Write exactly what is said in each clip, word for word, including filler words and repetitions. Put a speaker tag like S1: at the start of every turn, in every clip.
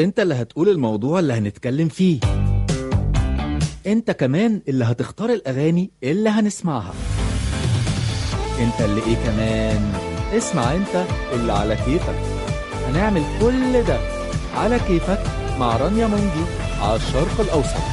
S1: انت اللي هتقول الموضوع اللي هنتكلم فيه، انت كمان اللي هتختار الاغاني اللي هنسمعها، انت اللي ايه كمان، اسمع انت اللي على كيفك. هنعمل كل ده على كيفك مع رانيا منجي على الشرق الاوسط.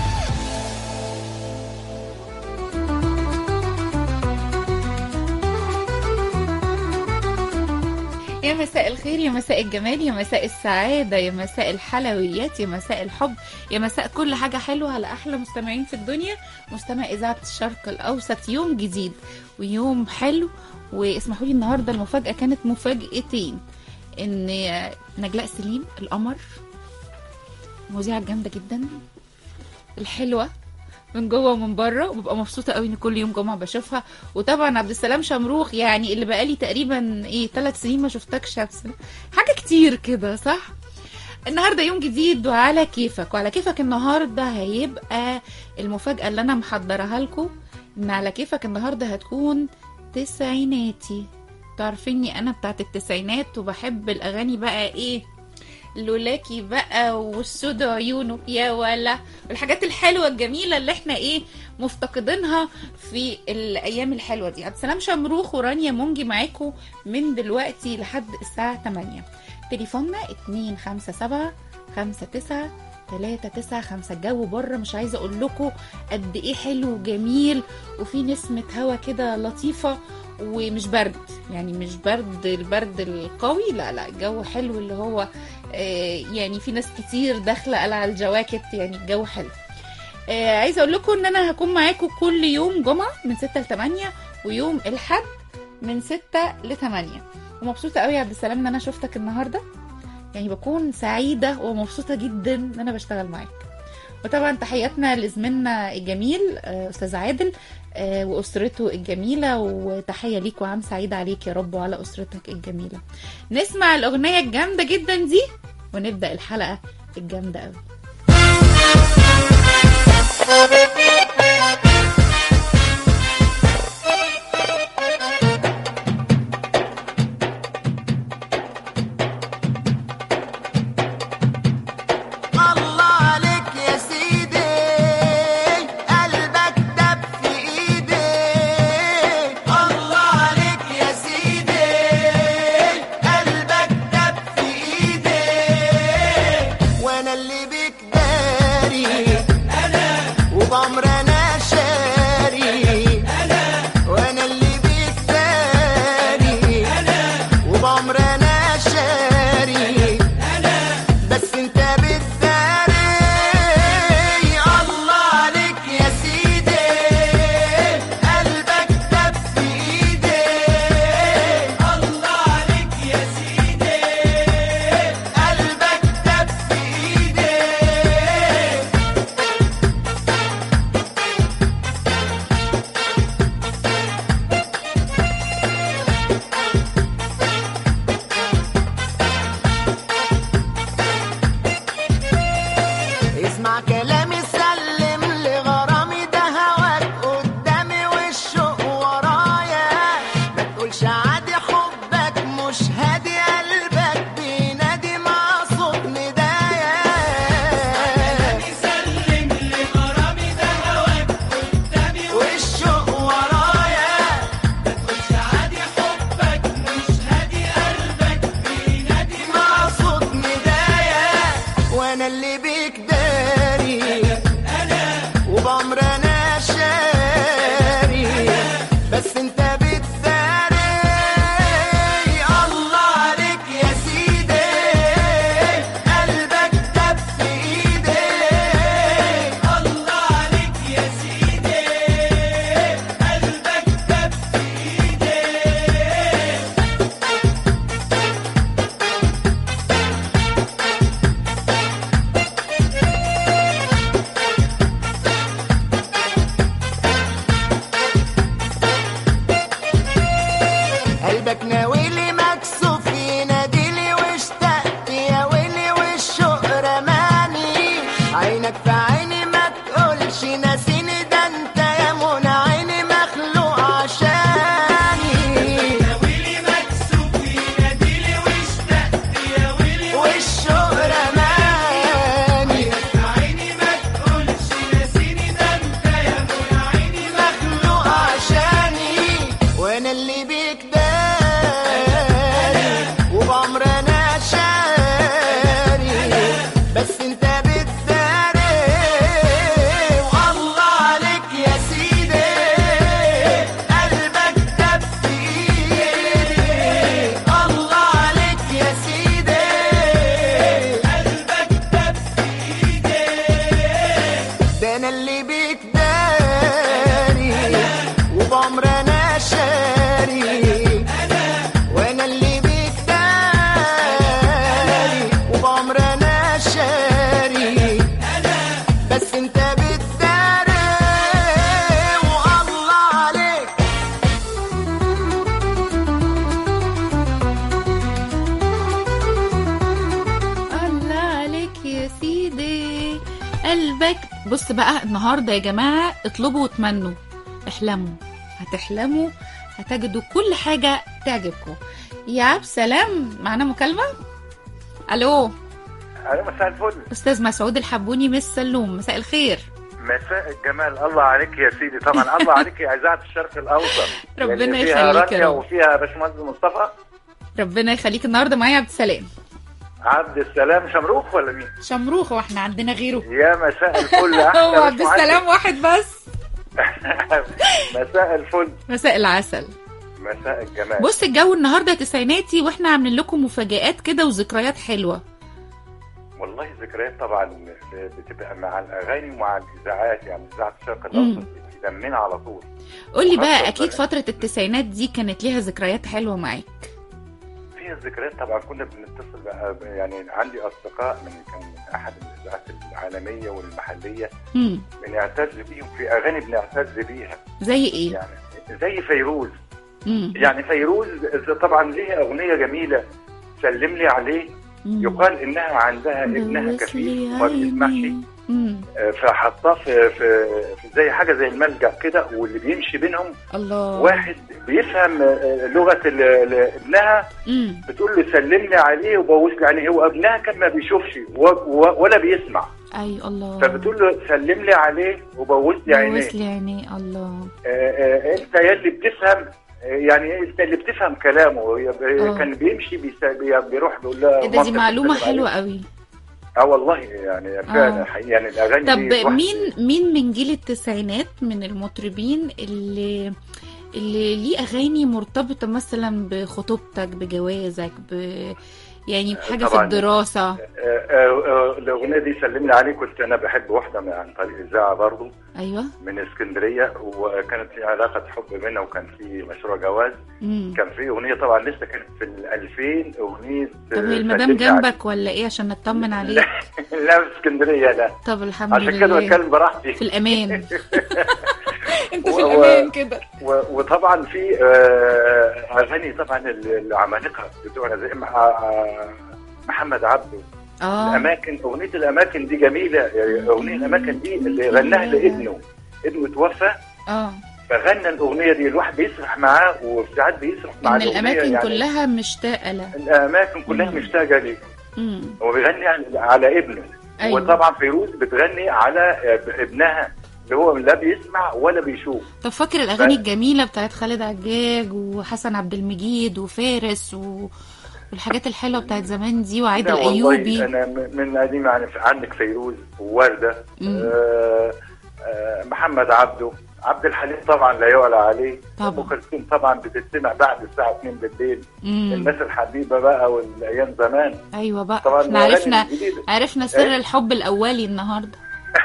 S2: يا مساء الخير، يا مساء الجمال، يا مساء السعادة، يا مساء الحلويات، يا مساء الحب، يا مساء كل حاجة حلوة على أحلى مستمعين في الدنيا، مستمع إذاعة الشرق الأوسط. يوم جديد ويوم حلو، واسمحوا لي النهاردة المفاجأة كانت مفاجأتين، إن نجلاء سليم القمر مذيعة جامدة جدا الحلوة من جوه ومن بره، وببقى مبسوطه قوي ان كل يوم جمعه بشوفها. وطبعا عبد السلام شمروخ، يعني اللي بقالي تقريبا ايه ثلاث سنين ما شفتكش عبد السلام، حاجه كتير كده صح. النهارده يوم جديد وعلى كيفك، وعلى كيفك النهارده هيبقى المفاجاه اللي انا محضرها لكم، ان على كيفك النهارده هتكون تسعيناتي. تعرفيني انا بتاعت التسعينات، وبحب الاغاني بقى ايه، لولاكي بقى والسود عيونه يا ولا، والحاجات الحلوه الجميله اللي احنا ايه مفتقدينها في الايام الحلوه دي. عبد السلام شمروخ ورانيا منجي معاكم من دلوقتي لحد الساعه تمانية. تليفوننا اتنين خمسة سبعة خمسة تسعة تلاتة تسعة خمسة. الجو بره مش عايزه اقول لكم قد ايه حلو وجميل، وفي نسمه هوا كده لطيفه، ومش برد، يعني مش برد البرد القوي، لا لا الجو حلو، اللي هو آه يعني في ناس كتير داخله قلع الجواكت، يعني الجو حلو. آه عايزه اقول لكم ان انا هكون معاكم كل يوم جمعه من ستة لتمانية، ويوم الحد من ستة لتمانية. ومبسوطه قوي يا عبد السلام ان انا شفتك النهارده، يعني بكون سعيده ومبسوطه جدا ان انا بشتغل معاك. وطبعا تحياتنا لزميلنا الجميل استاذ عادل واسرته الجميله، وتحيه ليك وعام سعيد عليك يا رب وعلى اسرتك الجميله. نسمع الاغنيه الجامده جدا دي ونبدا الحلقه الجامده قوي.
S3: وبعمر انا شاري وانا اللي بيك داري وبعمر انا شاري بس انت بتداري والله عليك.
S2: الله عليك يا سيدي قلبك. بص بقى النهارده يا جماعه اطلبوا وتمنوا، احلموا هتحلموا، هتجدوا كل حاجه تعجبكم. يا عبد السلام معانا مكالمه. الو
S4: أهلا، مساء الفل.
S2: استاذ مسعود الحبوني من السلوم، مساء الخير.
S4: مساء الجمال. الله عليك يا سيدي. طبعا الله عليك يا اذاعه الشرق الاوسط.
S2: ربنا
S4: يعني فيها
S2: يخليك يا
S4: رانيا
S2: رب.
S4: وفيها باشمهندس مصطفى.
S2: ربنا يخليك. النهارده معايا عبد السلام.
S4: عبد السلام شمروخ ولا مين؟
S2: شمروخ، واحنا عندنا غيره؟
S4: يا مساء الفل. احلى
S2: هو عبد السلام واحد بس.
S4: مساء الفل.
S2: مساء العسل.
S4: مساء الجمال.
S2: بص الجو النهارده تسعيناتي، واحنا عاملين لكم مفاجآت كده وذكريات حلوه.
S4: والله ذكريات طبعا بتبقى مع الاغاني ومع الاذاعات، يعني اذاعه الشرق الاوسط بتدمنا على طول.
S2: قولي بقى، اكيد فتره التسعينات دي كانت ليها ذكريات حلوه معاك.
S4: فيها ذكريات طبعا. كنا بنتصل بقى، يعني عندي اصدقاء من كان من احد الاذاعات العالميه والمحليه
S2: امم
S4: بنعتز بيهم في اغاني بنعتز بيها.
S2: زي ايه؟
S4: يعني زي فيروز.
S2: امم
S4: يعني فيروز طبعا ليها اغنيه جميله، سلم لي عليه. يقال انها عندها ابنها كفيف وما بيسمعش، فحطاه في, في في زي حاجه زي الملجأ كده، واللي بيمشي بينهم
S2: الله
S4: واحد بيفهم لغه ابنها.
S2: مم.
S4: بتقول له سلم لي عليه وبوس لي عليه. هو ابنها كان ما بيشوفش ولا بيسمع.
S2: اي الله.
S4: فبتقول له سلم لي عليه وبوس لي عينيه.
S2: بوس لي عينيه. الله.
S4: آه آه انت يا اللي بتفهم، يعني انت اللي بتفهم كلامه.
S2: أوه.
S4: كان بيمشي بيروح بيقول لها
S2: ده دي معلومه حلوه قوي.
S4: اه والله يعني فعلا حقيقي. يعني الاغاني
S2: طب مين مين من جيل التسعينات من المطربين اللي اللي ليه اغاني مرتبطه مثلا بخطوبتك، بجوازك، ب يعني بحاجه في الدراسه؟
S4: الاغنيه دي سلم لي عليه. كنت انا بحب واحده من عن طريق اذاعه برضه.
S2: ايوه.
S4: من اسكندريه، وكانت في علاقه حب بيننا وكان في مشروع جواز.
S2: مم.
S4: كان في اغنيه طبعا لسه كانت في الألفين اغنيه.
S2: طب هي المدام جنبك ولا ايه عشان نطمن عليه؟
S4: لا في اسكندريه. لا
S2: طب الحمد لله،
S4: عشان كده بتكلم براحتي
S2: في الامان. انت في الامان كده.
S4: وطبعا في اغاني طبعا العمالقه بتوعنا زي محمد عبده.
S2: اه
S4: الاماكن، اغنيه الاماكن دي جميله. اغنيه الاماكن دي اللي غناها لابنه، ابنه توفى.
S2: اه
S4: فغنى الاغنيه دي، الواحد بيسرح معاه وساعات بيسرح مع
S2: ان الاماكن
S4: يعني
S2: كلها مشتاقه له.
S4: الاماكن كلها مشتاقه ليه. هو بيغني على ابنه.
S2: أيوة.
S4: وطبعا فيروز بتغني على ابنها اللي هو لا بيسمع ولا بيشوف.
S2: طب فاكر الاغاني ف... الجميله بتاعت خالد عجاج وحسن عبد المجيد وفارس و... والحاجات الحلوه بتاعت زمان دي، وعايده الايوبي؟
S4: انا من قديم يعني. عندك فيروز ووردة، آه آه محمد عبده، عبد الحليم طبعا لا يعلى عليه. ام كلثوم طبعا بتستمع بعد الساعه اتنين بالليل. مم. الناس الحبيبه بقى والايام زمان.
S2: ايوه بقى طبعا. احنا عرفنا عرفنا سر ايه؟ الحب الاولي النهارده.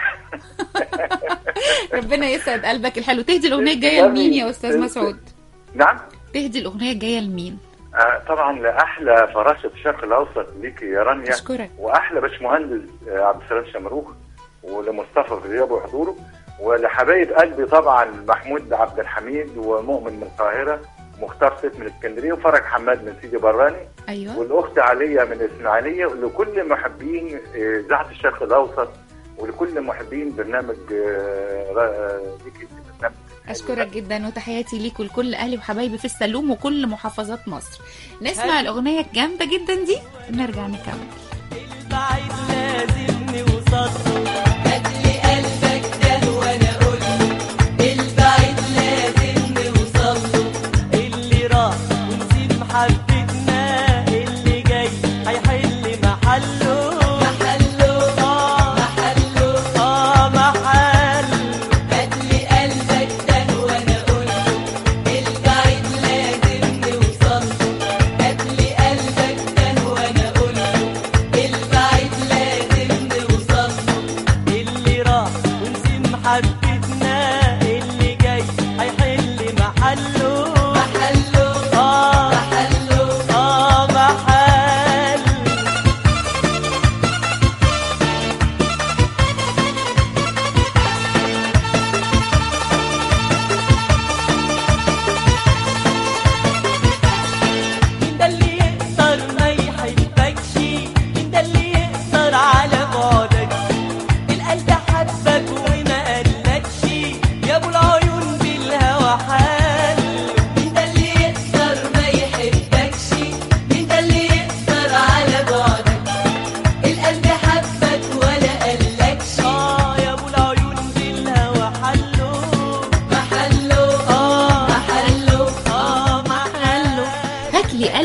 S2: ربنا يسعد قلبك الحلو. تهدي الاغنيه الجايه لمين يا استاذ مسعود؟
S4: نعم،
S2: تهدي الاغنيه الجايه لمين؟
S4: آه طبعا لاحلى فراشه الشرق الاوسط ليكي يا رانيا.
S2: اشكرك.
S4: واحلى باشمهندس آه عبد السلام شمروخ، ولمصطفى في غيابه وحضوره، ولحبايب قلبي طبعا محمود عبد الحميد ومؤمن من القاهره، مختار سيف من اسكندريه، وفرج حماد من سيدي براني.
S2: ايوه.
S4: والاخت عليا من اسماعيليه، ولكل محبين اذاعه الشرق الاوسط، ولكل محبين برنامج ليكي. برنامج
S2: اشكرك جدا، وتحياتي ليك ولكل اهلي وحبايبي في السلوم وكل محافظات مصر. نسمع الاغنيه الجامده جدا دي ونرجع نكمل.
S5: البعيد لازم نوصل، هاتلي قلبك ده وانا اقول له البعيد لازم نوصل، اللي راح ونسيب محبتنا، اللي جاي هيحل محله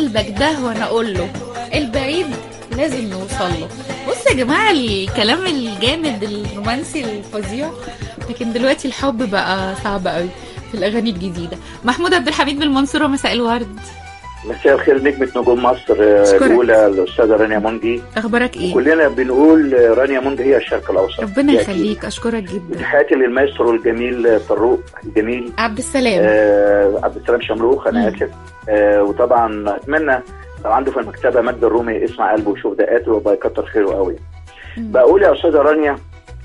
S2: قلبك ده وانا اقول له البعيد لازم نوصل له. بص يا جماعه الكلام الجامد الرومانسي الفظيع، لكن دلوقتي الحب بقى صعب قوي في الاغاني الجديده. محمود عبد الحميد من المنصوره، مساء الورد.
S6: مساء الخير نجمة نجوم مصر الأولى الأستاذة رانيا منجي.
S2: أخبارك إيه؟
S6: كلنا بنقول رانيا منجي هي الشرق الأوسط.
S2: ربنا يخليك، أشكرك جدا.
S6: تحياتي للمايسترو الجميل طروق الجميل
S2: عبد السلام
S6: آه عبد السلام شمروخ أنا آسف. آه وطبعا أتمنى لو عنده في المكتبة مجد الرومي اسمع قلبه وشوف دقاته وبقى يكتر خيره قوي. بقول يا أستاذة رانيا،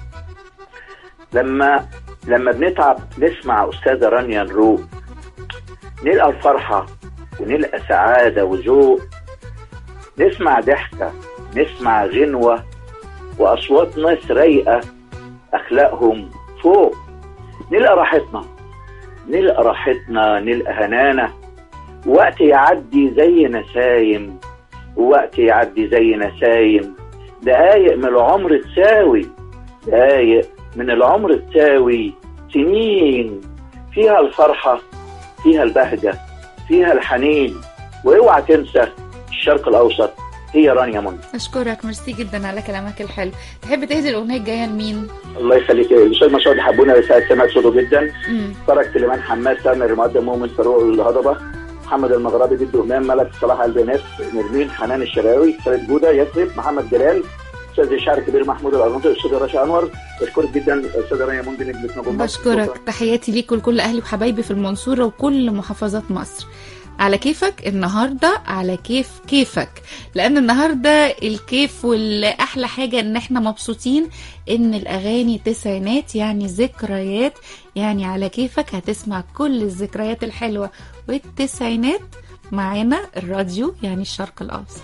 S6: لما لما بنتعب نسمع أستاذة رانيا الروق نلقى الفرحة ونلقى سعادة وذوق، نسمع ضحكة، نسمع غنوة وأصوات ناس رايقة أخلاقهم فوق، نلقى راحتنا نلقى راحتنا نلقى هنانا، وقت يعدي زي نسايم ووقت يعدي زي نسايم، دقايق من العمر تساوي دقايق من العمر تساوي سنين فيها الفرحة فيها البهجة فيها الحنين، واوعى تنسى الشرق الاوسط هي رانيا منجي.
S2: اشكرك، ميرسي جدا على كلامك الحلو. تحب تهدي الاغنيه الجايه لمين؟
S6: الله يخليك. الاستاذ مسعود حبونا رساله سمعت صوته جدا. فرج سليمان حماد سامر المقدم مؤمن فاروق الهضبه محمد المغربي جد امام ملك صلاح قلب ناس نرمين حنان الشراوي سيد جوده يثرب محمد جلال استاذ الشاعر الكبير محمود الارناطي الاستاذ رشا انور. بشكرك جدا استاذه رانيا منجي نجمه نجوم مصر.
S2: بشكرك، تحياتي ليك ولكل اهلي وحبايبي في المنصوره وكل محافظات مصر. على كيفك النهارده، على كيف كيفك، لان النهارده الكيف والاحلى حاجه ان احنا مبسوطين ان الاغاني تسعينات يعني ذكريات، يعني على كيفك هتسمع كل الذكريات الحلوه والتسعينات معانا الراديو يعني الشرق الاوسط.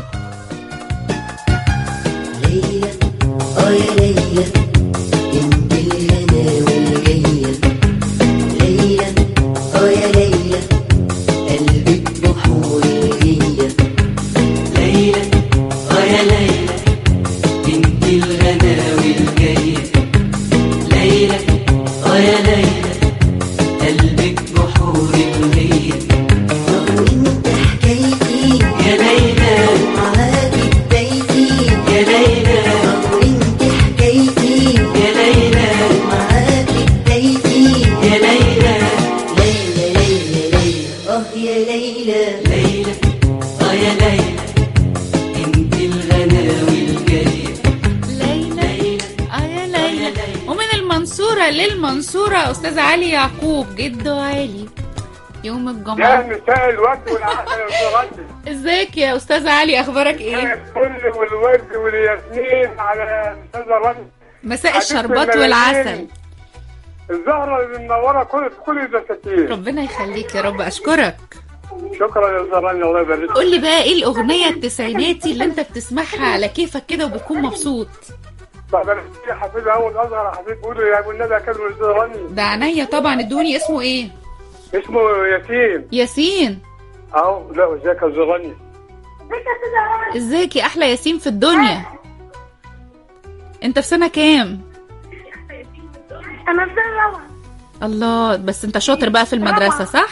S7: ليلى اه يا ليلى انت الهنا والجايه، ليلى اه يا ليلى قلبك بحور الجيه،
S5: ليلى اه يا ليلى انت الغنا والجايه، ليلى اه يا ليلى قلبك بحور الجيه،
S7: وانت حكايتي
S5: يا ليلى
S7: ومعاكي بدايتي،
S5: يا ليلى
S7: وانت حكايتي
S5: يا ليلى
S7: ومعاكي بدايتي،
S5: يا ليلى
S7: ليلى ليلى ليلى اه يا ليلى،
S5: ليلى اه يا ليلى انت الغنا والجايه،
S2: ليلى اه يا ليلى. ومن المنصوره للمنصوره استاذ علي يعقوب جدو علي يوم الجمعه.
S8: يا مساء الورد والعسل يا استاذ.
S2: ازيك يا استاذ علي، اخبارك ايه؟
S8: الفل والورد والياسمين على استاذ رانيا.
S2: مساء الشربات والعسل.
S8: الزهره اللي منوره كل كل الدساتين.
S2: ربنا يخليك يا رب، اشكرك.
S8: شكرا يا استاذ رانيا الله يبارك.
S2: قول لي بقى ايه الاغنيه التسعيناتي اللي انت بتسمعها على كيفك كده وبتكون مبسوط؟
S8: طب انا في حفيد اول اصغر حفيد بيقول يا ابو النبي كلمه الاستاذ رانيا.
S2: ده عينيا طبعا، ادوني اسمه ايه؟
S8: اسمه ياسين.
S2: ياسين
S8: اهو. لا ازيك يا استاذ رانيا؟
S2: ازيك يا احلى ياسين في الدنيا؟ انت في سنه كام؟
S9: انا في سنه رابعه.
S2: الله، بس انت شاطر بقى في المدرسه صح؟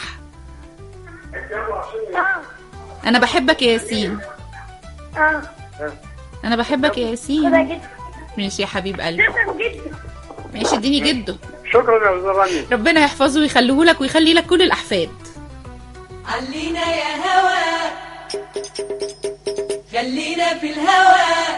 S2: انا بحبك يا ياسين.
S9: اه
S2: انا بحبك يا
S9: كده
S2: ياسين.
S9: جدا.
S2: ماشي يا حبيب قلبي،
S9: شكرا جدا.
S2: ماشي اديني جده.
S8: شكرا يا استاذ رانيا.
S2: ربنا يحفظه ويخليه لك ويخلي لك كل الاحفاد.
S5: علينا يا هوا خلينا في الهوا،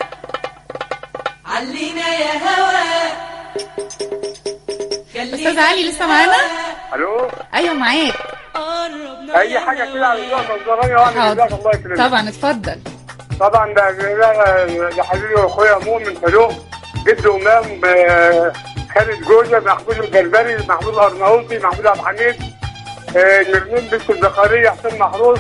S5: علينا يا هوا خلينا.
S2: استاذ علي لسه معانا؟
S8: الو
S2: ايوه معاك.
S8: اي حاجه كده على ذوقك يا استاذ رانيا وانا جزاك الله يكرمك.
S2: طبعا اتفضل.
S8: طبعا ده ده ده حبيبي واخويا مؤمن فاروق جد امام خالد جوزه محمود الجربري محمود الارناؤوطي محمود عبد الحميد نرمين بنت الزخاريه حسين محروس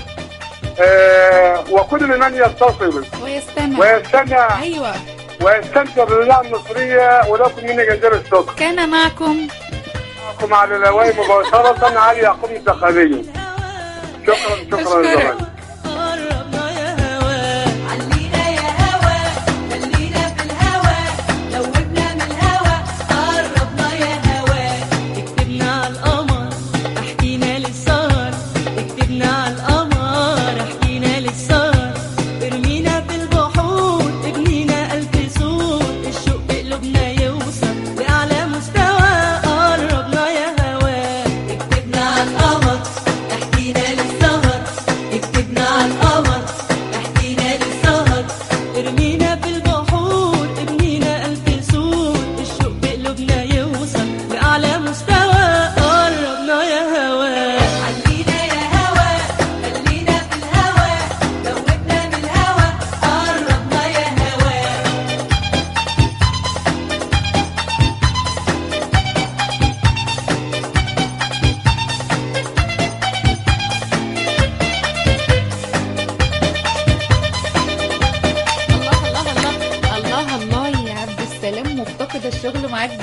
S8: وكل من يتصل
S2: ويستمع
S8: ويستمع
S2: ايوه
S8: ويستمتع بالاذاعه المصريه، ولكم مني جزيل الشكر.
S2: كان معكم
S8: معكم على الهواء مباشره علي يعقوب الزخاريه. شكرا شكرا يا زميلي.
S5: قربنا يا هوا، علينا يا هوا خلينا في الهوا، دوبنا من الهوا قربنا يا هوا، اكتبنا على القمر احكينا للسهر، اكتبنا على القمر احكينا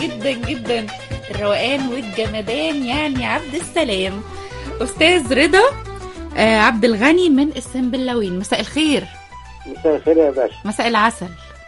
S2: جدا جدا، الروقان والجمدان يعني عبد السلام. استاذ رضا آه عبد الغني من السنبلاوين، مساء الخير.
S9: مساء الخير يا باشا.
S2: مساء العسل.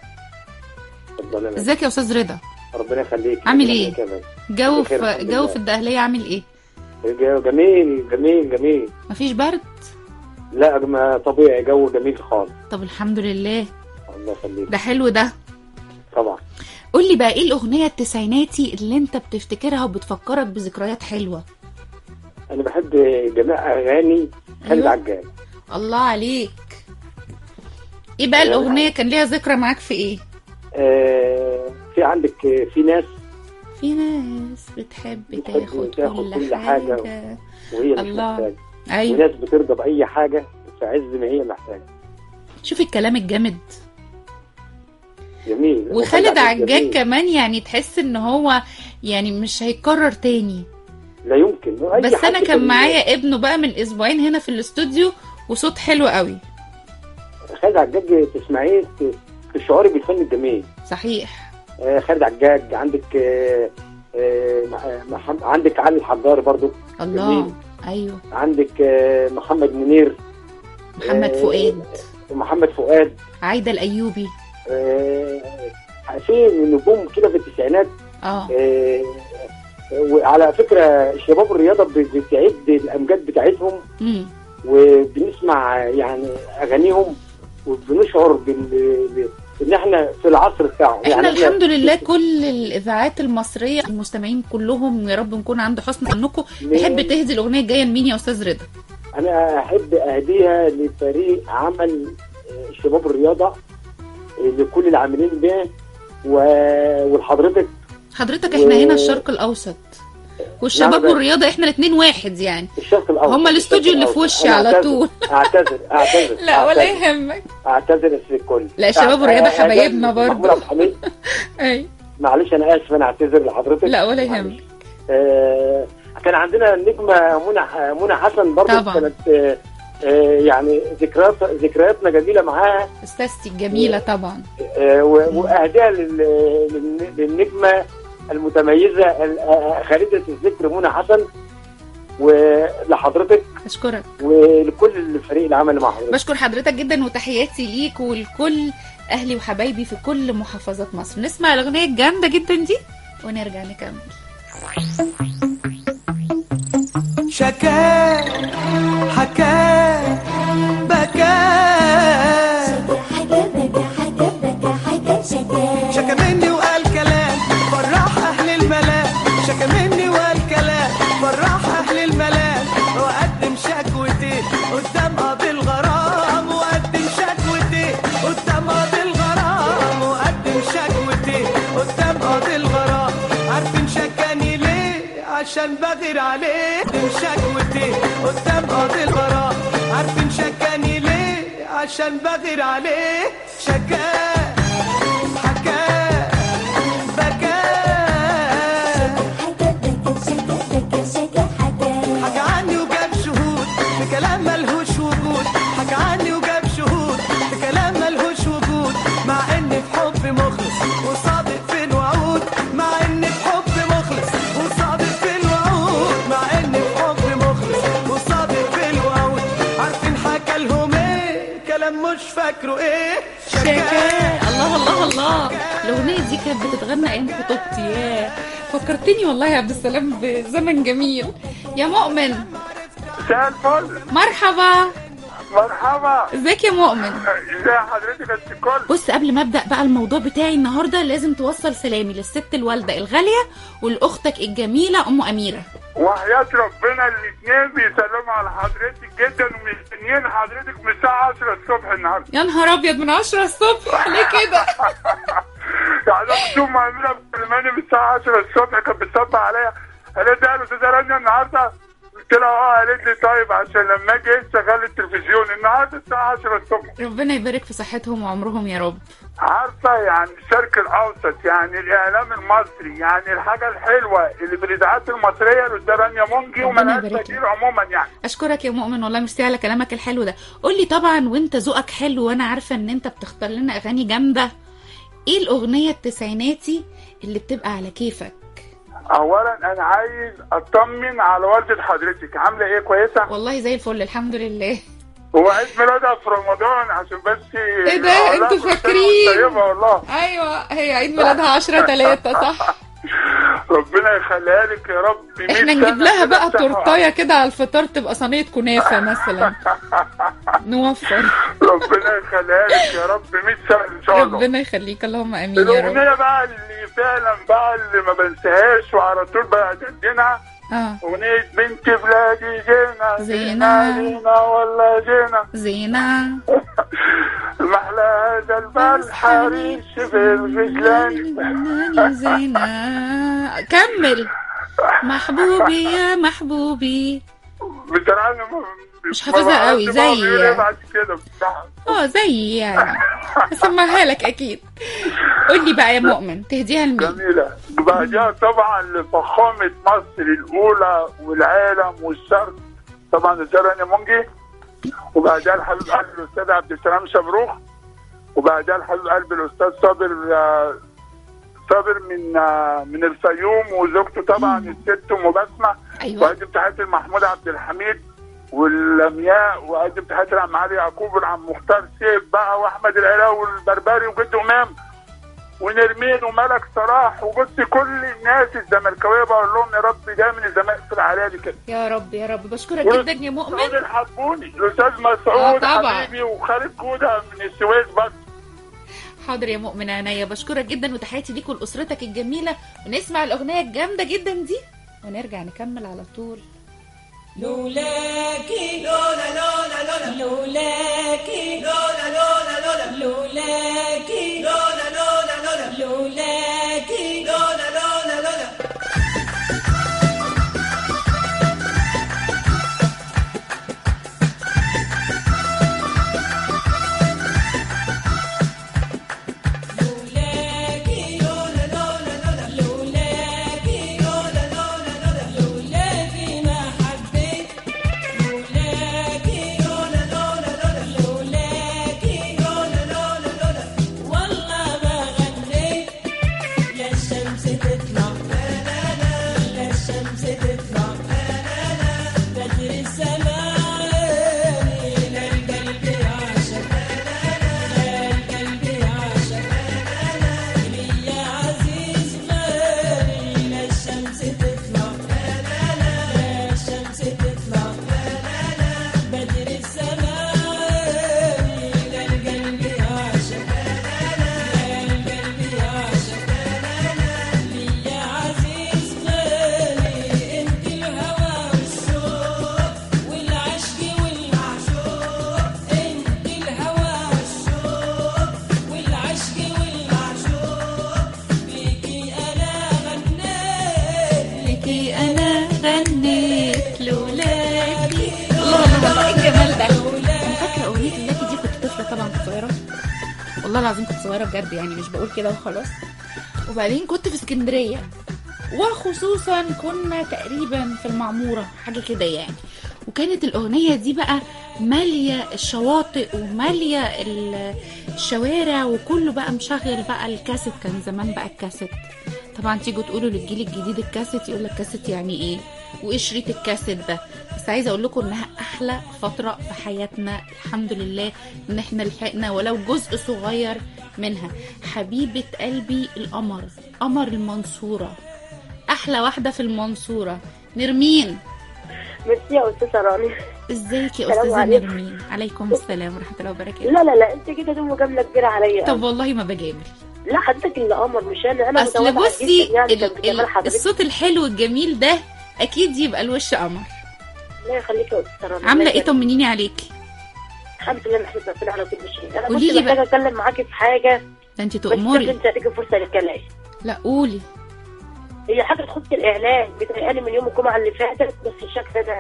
S2: ازيك يا استاذ رضا؟
S9: ربنا يخليك.
S2: عامل ايه؟ جو في جو في الدقهليه عامل ايه؟
S9: جميل جميل جميل.
S2: مفيش برد؟
S9: لا ما طبيعي، جو جميل خالص.
S2: طب الحمد لله.
S9: الله يخليك.
S2: ده حلو ده.
S9: طبعا.
S2: قول لي بقى ايه الاغنيه التسعيناتي اللي انت بتفتكرها وبتفكرك بذكريات حلوه؟
S9: انا بحب جميع اغاني خالد
S2: أيوة.
S9: عجال.
S2: الله عليك. ايه بقى الاغنيه كان ليها ذكرى معاك في ايه؟
S9: آه في عندك في ناس
S2: في ناس بتحب, بتحب تاخد, تاخد كل, كل حاجه, حاجة
S9: وهي مش محتاجه. ايوه. وناس بترضى باي حاجه في عز ما هي محتاجه.
S2: شوف الكلام الجامد.
S9: جميل.
S2: وخالد عجاج كمان يعني تحس ان هو يعني مش هيتكرر تاني.
S9: لا يمكن. أي
S2: بس انا كان معايا ابنه بقى من اسبوعين هنا في الاستوديو وصوت حلو قوي.
S9: خالد عجاج تسمعيه تشعري بالفن الجميل.
S2: صحيح.
S9: آه خالد عجاج عندك آه آه محمد، عندك علي الحجار برضو.
S2: الله. جميل. ايوه.
S9: عندك آه محمد منير،
S2: محمد آه فؤاد
S9: محمد فؤاد
S2: عايدة الايوبي.
S9: آه في نجوم كده في التسعينات.
S2: اه,
S9: آه وعلى فكره شباب الرياضه بتعد الامجاد بتاعتهم.
S2: امم
S9: وبنسمع يعني اغانيهم وبنشعر بال ان احنا في العصر بتاعهم.
S2: احنا يعني الحمد لله كل الاذاعات المصريه المستمعين كلهم يا رب نكون عند حسن ظنكم. تحب تهدي الاغنيه الجايه لمين يا استاذ رضا؟
S9: انا احب اهديها لفريق عمل شباب الرياضه، لكل العاملين به ولحضرتك.
S2: حضرتك احنا و... هنا الشرق الاوسط والشباب نعم والرياضه احنا الاثنين واحد يعني.
S9: الشرق الاوسط
S2: هم الاستوديو اللي في وشي على طول.
S9: اعتذر اعتذر
S2: لا ولا يهمك.
S9: اعتذر الكل.
S2: لا الشباب والرياضه حبايبنا برضه. اي
S9: معلش انا اسف، انا اعتذر لحضرتك.
S2: لا ولا يهمك.
S9: آه كان عندنا النجمه منى منى حسن برضه كانت آه يعني ذكريات ذكرياتنا جميله معاها.
S2: استاذتي الجميله طبعا.
S9: آه واهديها للنجمه المتميزه خالده الذكر منى حسن ولحضرتك.
S2: اشكرك.
S9: ولكل الفريق اللي عمل مع حضرتك.
S2: بشكر حضرتك جدا وتحياتي ليك ولكل اهلي وحبايبي في كل محافظات مصر. نسمع الاغنيه الجامده جدا دي ونرجع نكمل.
S3: شكا حكا بكا شكا مني وقال كلام فرح اهل الملام. شكا مني وقال كلام فرح اهل الملام. وقدم شكوتي قدام قاضي الغرام. وقدم شكوتي قدام قاضي الغرام. وقدم شكوتي قدام قاضي الغرام. عارفين شكاني ليه؟ عشان بغير عليه. قدم شكوتي قدام قاضي الغرام. عارفين شكاني ليه؟ عشان بغير عليه. شكا كلام ملهوش وجود. حكى عني وجاب شهود في كلام ملهوش وجود. مع اني في حب مخلص وصادق في الوعود. مع اني في حب مخلص وصادق في الوعود. مع اني في حب مخلص وصادق في الوعود. عارفين حكى لهم ايه؟ كلام مش فاكره ايه.
S2: شكا. الله الله الله. الاغنيه دي كانت بتتغنى ايام خطوبتي. ياه فكرتني والله يا عبد السلام بزمن جميل. يا مؤمن
S8: مساء الفل.
S2: مرحبا.
S8: مرحبا.
S2: ازيك يا مؤمن؟
S8: ازي حضرتك يا الكل؟
S2: بص قبل ما ابدا بقى الموضوع بتاعي النهارده لازم توصل سلامي للست الوالده الغاليه ولاختك الجميله ام اميره.
S8: وحياه ربنا الاثنين بيسلموا على حضرتك جدا ومستنيين حضرتك من الساعه عشرة الصبح النهارده.
S2: يا نهار ابيض من عشرة الصبح ليه كده؟
S8: يعني ام اميره بتكلمني من الساعه عشرة الصبح كانت بتصبح عليا. قالت لي يا استاذه رانيا النهارده. قلت لها اه. قالت لي طيب عشان لما اجي اشغل التلفزيون النهارده الساعه عشرة الصبح.
S2: ربنا يبارك في صحتهم وعمرهم يا رب.
S8: عارفه يعني الشرق الاوسط يعني الاعلام المصري يعني الحاجه الحلوه اللي في الاذاعات المصريه الاستاذه رانيا منجي وملهاش بديل عموما يعني.
S2: اشكرك يا مؤمن والله ميرسي على كلامك الحلو ده. قول لي طبعا وانت ذوقك حلو وانا عارفه ان انت بتختار لنا اغاني جامده. ايه الاغنيه التسعيناتي اللي بتبقى على كيفك؟
S10: اولا انا عايز اطمن على والدة حضرتك، عامله ايه؟ كويسه
S2: والله زي الفل الحمد لله.
S10: هو عيد ميلادها في رمضان عشان بس
S2: ايه ده انتوا فاكرين؟
S10: طيبه والله.
S2: ايوه هي عيد ميلادها عشرة تلاتة صح.
S10: ربنا يخليها لك يا رب.
S2: احنا نجيب لها بقى تورتايه كده على الفطار تبقى صينيه كنافه مثلا نوفر.
S10: ربنا يخليها لك يا رب مية سنه ان شاء الله.
S2: ربنا يخليك اللهم امين يا رب.
S10: الاغنيه بقى اللي فعلا بقى اللي ما بنساهاش وعلى طول بقدمها
S2: اه
S10: اغنيه بنت بلادي جينا
S2: زينة
S10: زينة ولا جينا
S2: زينة
S10: محلى هذا البال حريش في الغزلان
S2: زينة. كمل محبوبي يا محبوبي.
S10: بصراحه انا
S2: مش حافظها قوي زي
S10: بعد كده
S2: اه زي يعني هسمعها لك اكيد. قول لي بقى يا مؤمن تهديها لمين؟
S10: جميله. بعدها طبعا لفخامه مصر الاولى والعالم والشرق طبعا الزرع منجي، وبعدها الحبيب قلب الاستاذ عبد السلام شبروخ، وبعدها الحبيب قلب الاستاذ صابر صابر من من الفيوم وزوجته طبعا الست ام بسمه.
S2: ايوه.
S10: وقدم تحياتي لمحمود عبد الحميد واللمياء، وقدم تحياتي لعم علي يعقوب والعم مختار سيف بقى واحمد العراوي والبربري وجد امام ونرمين وملك صلاح وبصي كل الناس الزملكاويه بقول لهم يا رب دايما الزمالك في العلالي كده
S2: يا رب يا رب. بشكرك جدا يا مؤمن.
S10: مسعود الحبوني الاستاذ مسعود
S2: آه
S10: حبيبي وخالد جوده من السويس برضه.
S2: حاضر يا مؤمن عينيا. بشكرك جدا وتحياتي ليك ولاسرتك الجميله، ونسمع الاغنيه الجامده جدا دي ونرجع نكمل على طول.
S5: لولاكي لولا لولا لولا لولاكي لولا لولا لولا لولاكي لولا لولا لولا لولاكي لولا لولا لولا.
S2: والله العظيم كنت صغيره بجد يعني مش بقول كده وخلاص. وبعدين كنت في اسكندريه وخصوصا كنا تقريبا في المعموره حاجه كده يعني، وكانت الاغنيه دي بقى ماليه الشواطئ وماليه الشوارع وكله بقى مشغل بقى الكاسيت. كان زمان بقى الكاسيت طبعا تيجوا تقولوا للجيل الجديد الكاسيت يقول لك كاسيت يعني ايه وايه شريط الكاسيت ده. بس عايزه اقول لكم انها احلى فتره في حياتنا الحمد لله ان احنا لحقنا ولو جزء صغير منها. حبيبه قلبي القمر قمر المنصوره احلى واحده في المنصوره نرمين.
S11: ميرسي يا استاذه راني.
S2: ازيك يا استاذه نرمين؟ عليكم السلام ورحمه الله وبركاته.
S11: لا لا لا انت كده دي مجامله كبيره عليا.
S2: طب والله ما بجامل.
S11: لا حضرتك اللي قمر مش انا. انا
S2: اصل بصي
S11: يعني
S2: ال ال الصوت الحلو الجميل ده اكيد يبقى الوش قمر.
S11: الله يخليك يا استاذه راني.
S2: عامله ايه؟ طمنيني عليكي.
S11: الحمد لله نحمد ربنا على كل شيء. انا
S2: قولي
S11: كنت محتاجه اتكلم معاكي في حاجه.
S2: ده انت تأمري.
S11: بس انت هتيجي فرصه للكلام.
S2: لا قولي.
S11: هي حاجه تخص الاعلان بتهيألي من يوم الجمعه اللي فاتت، بس الشكل ده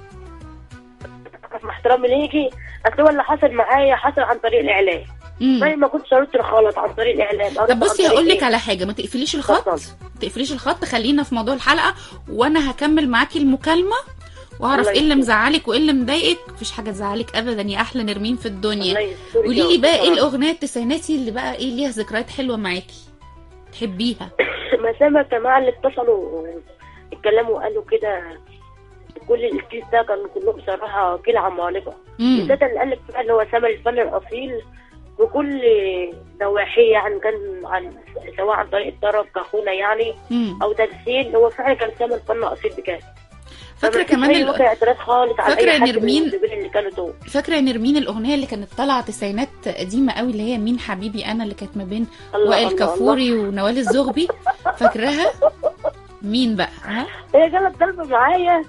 S11: مع احترامي ليكي اصل هو اللي حصل معايا حصل عن طريق الاعلان. زي ما كنت شرطت الغلط عن طريق الاعلان.
S2: طب بصي هقول لك على حاجه، ما تقفليش الخط ما تقفليش الخط خلينا في موضوع الحلقه وانا هكمل معاكي المكالمه واعرف ايه اللي مزعلك وايه اللي مضايقك. مفيش حاجه تزعلك ابدا يا احلى نرمين في الدنيا. قولي لي بقى ايه الاغنيه التسعيناتي اللي بقى ايه ليها ذكريات حلوه معاكي تحبيها؟
S11: مسامة الجماعه اللي اتصلوا اتكلموا وقالوا كده كل الكيس ده كان كلهم بصراحه كيل عمالقه، بالذات اللي قال لك بقى اللي هو سامر الفن الاصيل بكل نواحيه، يعني كان عن سواء عن طريق الطرب كاخونا يعني مم. او تمثيل. هو فعلا كان سامر الفن اصيل بجد.
S2: فاكره كمان
S11: ال... اعتراض خالص على
S2: فاكره
S11: اي حد
S2: نرمين
S11: اللي كانوا دول.
S2: فاكره نرمين الاغنيه اللي كانت طالعه تسعينات قديمه قوي اللي هي مين حبيبي انا، اللي كانت ما بين وائل كفوري ونوال الزغبي. فاكراها؟ مين بقى؟ ها
S11: هي جالت ضربه معايا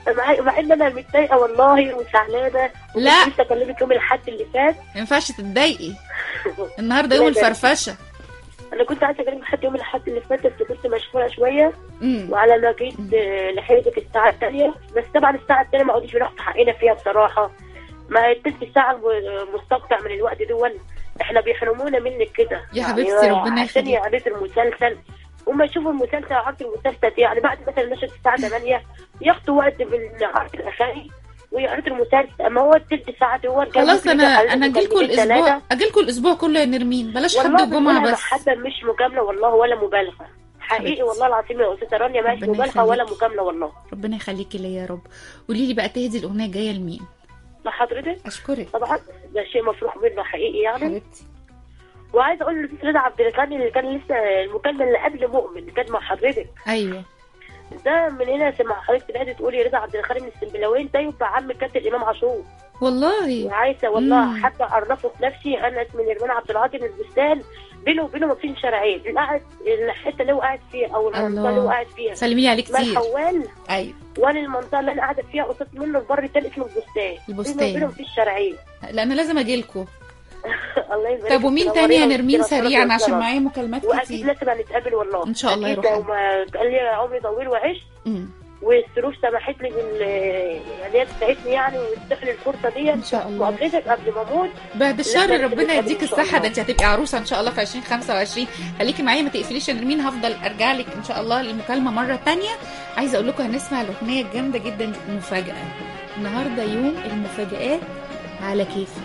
S11: مع ان انا متضايقه والله وزعلانه.
S2: لا
S11: لسه اكلمك يوم الاحد اللي فات.
S2: ما ينفعش تتضايقي، النهارده يوم الفرفشه.
S11: انا كنت عايزه اكلمك حتى يوم الاحد اللي فات بس كنت مشغوله شويه، وعلى ما جيت لحقتك الساعه الثانيه. بس طبعا الساعه الثانيه ما قعدتش بناخد حقنا فيها بصراحه. ما التلت الساعه المستقطع من الوقت دول احنا بيحرمونا منك كده
S2: يا حبيبتي. ربنا يخليك.
S11: عشان يعرضوا المسلسل وما يشوفوا المسلسل عرض المسلسل يعني بعد مثلا نشرة الساعه ثمانية ياخدوا وقت بالعرض الاخري ويعرضوا المسلسل. اما هو التلت ساعه دول
S2: خلاص. انا انا اجيلكم الاسبوع اجيلكم الاسبوع كله يا نرمين، بلاش حد الجمعه بس.
S11: حتى مش مجامله والله ولا مبالغه حقيقي حبيبتي. والله العظيم يا استاذه رانيا مش مبالغه ولا مجامله والله.
S2: ربنا يخليكي ليا يا رب. قولي لي بقى تهدي الاغنيه الجايه لمين؟
S11: لحضرتك.
S2: اشكرك
S11: طبعا ده شيء مفروح منه حقيقي يعني
S2: حبيبتي.
S11: وعايزه اقول للاستاذ رضا عبد الغني اللي كان لسه المكالمه اللي قبل مؤمن اللي كانت مع حضرتك.
S2: ايوه
S11: ده من هنا سمع حضرتك تنادي تقولي رضا عبد الغني من السنبلاوين ده يبقى عم كابتن الامام عاشور.
S2: والله
S11: وعايزه والله حتى اعرفه في نفسي انا اسمي نرمين عبد العاطي من البستان. بينه وبينه ما فيش شارعين، اللي قاعد الحته اللي هو قاعد فيها او المنطقه اللي هو قاعد فيها
S2: سلمي لي عليه كتير
S11: الحوال.
S2: ايوه
S11: وانا المنطقه اللي انا قاعده فيها قصاد منه البر التاني اسمه البستان.
S2: البستان
S11: بينه وبينه ما فيش شارعين.
S2: لا انا لازم اجي لكم.
S11: الله يبارك.
S2: طب ومين تاني يا نرمين سريعا عشان معايا مكالمات كتير؟
S11: واكيد لازم هنتقابل والله
S2: ان شاء الله. يروح
S11: لو ما قال لي عمري طويل وعشت والظروف سمحت لي بال يعني هي تساعدني يعني وتدخل الفرصه دي
S2: ان شاء الله.
S11: وقابلتك قبل ما اموت
S2: بعد الشر. ربنا يديك الصحه. ده انت هتبقي عروسه ان شاء الله في عشرين خمسة وعشرين. خليكي معايا ما تقفليش يا نرمين، هفضل ارجع لك ان شاء الله للمكالمه مره ثانيه. عايزه اقول لكم هنسمع الاغنيه الجامده جدا مفاجاه. النهارده يوم المفاجآت على كيفي.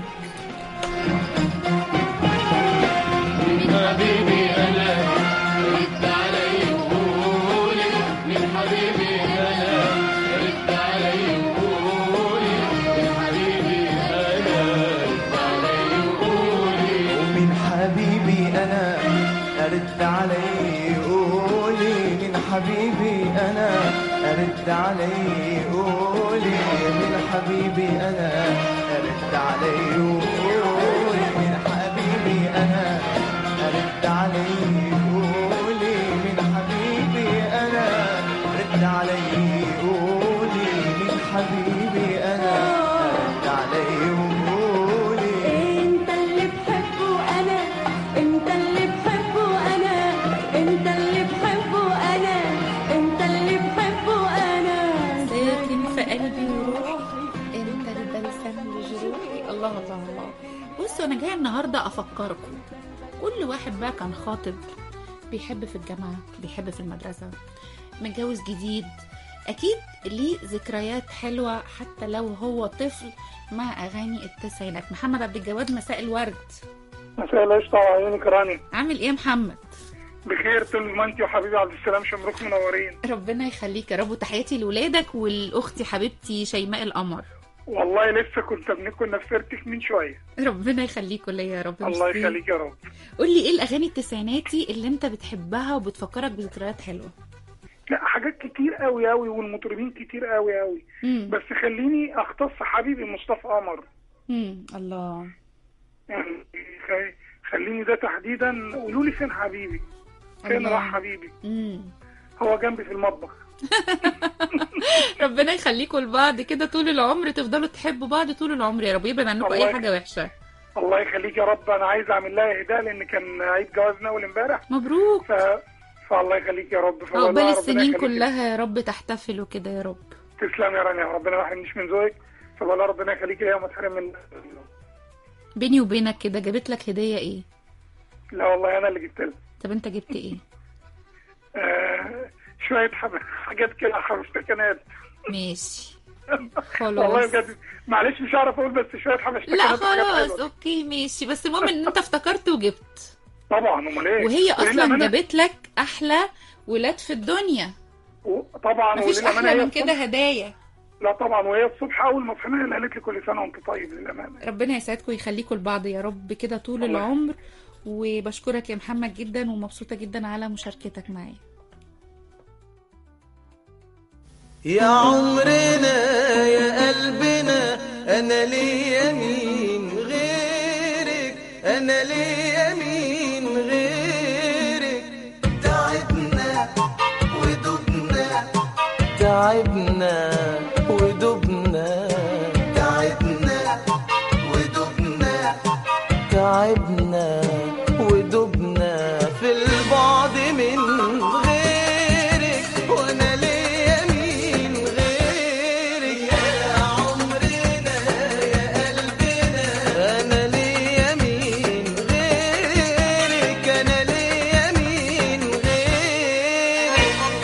S12: من حبيبي انا رد علي وقولي من حبيبي انا رد علي وقولي من حبيبي انا رد علي وقولي
S3: ومن حبيبي انا رد علي قولي من حبيبي انا رد علي قولي من حبيبي انا رد علي قولي من حبيبي انا رد علي قولي من حبيبي انا رد علي قولي من حبيبي انا رد علي قولي
S5: انت اللي بحبه انا انت اللي بحبه انا انت اللي بحبه انا انت اللي بحبه انا
S2: ساكن في قلبي وروحي انت البلسم لجروحي. الله الله الله. بصوا انا جايه النهارده افكركم كل واحد بقى كان خاطب بيحب في الجامعه بيحب في المدرسه متجوز جديد اكيد ليه ذكريات حلوه حتى لو هو طفل مع اغاني التسعينات. محمد عبد الجواد مساء الورد.
S8: مساء القشطه وعيونك راني.
S2: عامل ايه يا محمد؟
S8: بخير طول ما انت وحبيبي عبد السلام شمروك منورين.
S2: ربنا يخليك يا رب. وتحياتي لاولادك والاختي حبيبتي شيماء القمر.
S8: والله لسه كنت كنا في سيرتك من شويه.
S2: ربنا يخليكوا ليا يا رب.
S8: الله يخليك يا رب.
S2: قول لي ايه الاغاني التسعيناتي اللي انت بتحبها وبتفكرك بذكريات حلوه؟
S8: لا حاجات كتير قوي قوي والمطربين كتير قوي قوي. بس خليني اختص حبيبي مصطفى قمر.
S2: امم الله.
S8: يعني خليني ده تحديدا. قولوا لي فين حبيبي؟ فين راح حبيبي؟
S2: امم
S8: هو جنبي في المطبخ.
S2: ربنا يخليكم لبعض كده طول العمر تفضلوا تحبوا بعض طول العمر يا رب يبعد عنكم اي حاجه وحشه.
S8: الله يخليك يا رب. انا عايز اعمل لها اهداء لان كان عيد جوازنا اول امبارح.
S2: مبروك.
S8: ف... فالله يخليك يا رب.
S2: عقبال السنين كلها يا رب تحتفلوا كده يا رب.
S8: تسلم يا رانيا ربنا ما يحرمنيش من ذوقك. فالله ربنا يخليك ليا وما تحرم من.
S2: بيني وبينك كده جابت لك هديه ايه؟
S8: لا والله انا اللي جبت لها.
S2: طب انت جبت ايه؟
S8: آه... شويه حاجات كده حبشتكنات.
S2: ماشي والله
S13: بجد معلش مش هعرف اقول، بس شويه حماشتك.
S2: لا خلاص اوكي ماشي، بس المهم ان انت افتكرت وجبت.
S13: طبعا امال ايه،
S2: وهي اصلا جابت لك احلى ولاد في الدنيا.
S13: طبعا
S2: مفيش احلى من كده هدايا.
S13: لا طبعا، وهي الصبح اول ما صحينا قالت لي كل سنه وانت طيب للامانه.
S2: ربنا يسعدكم ويخليكم لبعض يا رب كده طول الله. العمر. وبشكرك يا محمد جدا ومبسوطه جدا على مشاركتك معايا.
S3: يا عمرنا يا قلبنا انا ليا مين غيرك، انا ليا مين غيرك. تعبنا ودبنا تعبنا ودبنا تعبنا ودبنا تعبنا ودبنا في البعد من غيرك، وانا ليا مين غيرك. يا عمرنا يا قلبنا انا ليا مين غيرك، انا ليا مين غيرك.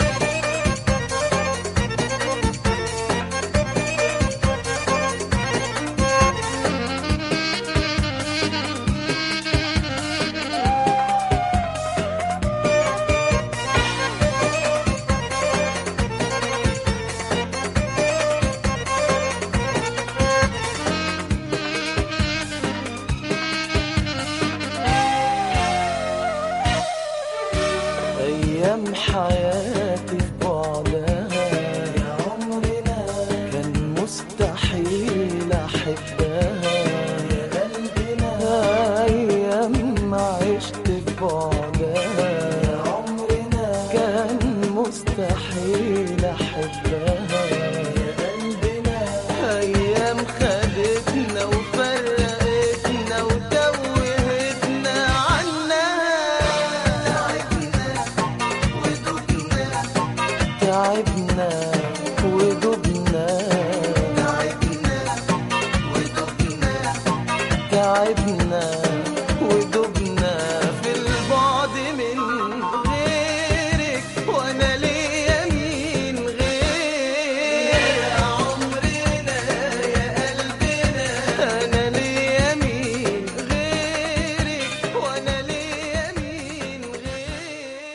S3: أيام حياتي في بعدها يا عمرنا كان مستحيل أحبها. يا قلبنا أيام ما عشت في بعدها يا عمرنا كان مستحيل أحبها. يا قلبنا أيام خدتنا وفرقتنا وتوهتنا عنها. تعبنا ودبنا تعبنا ودبنا في البعد من غيرك، وانا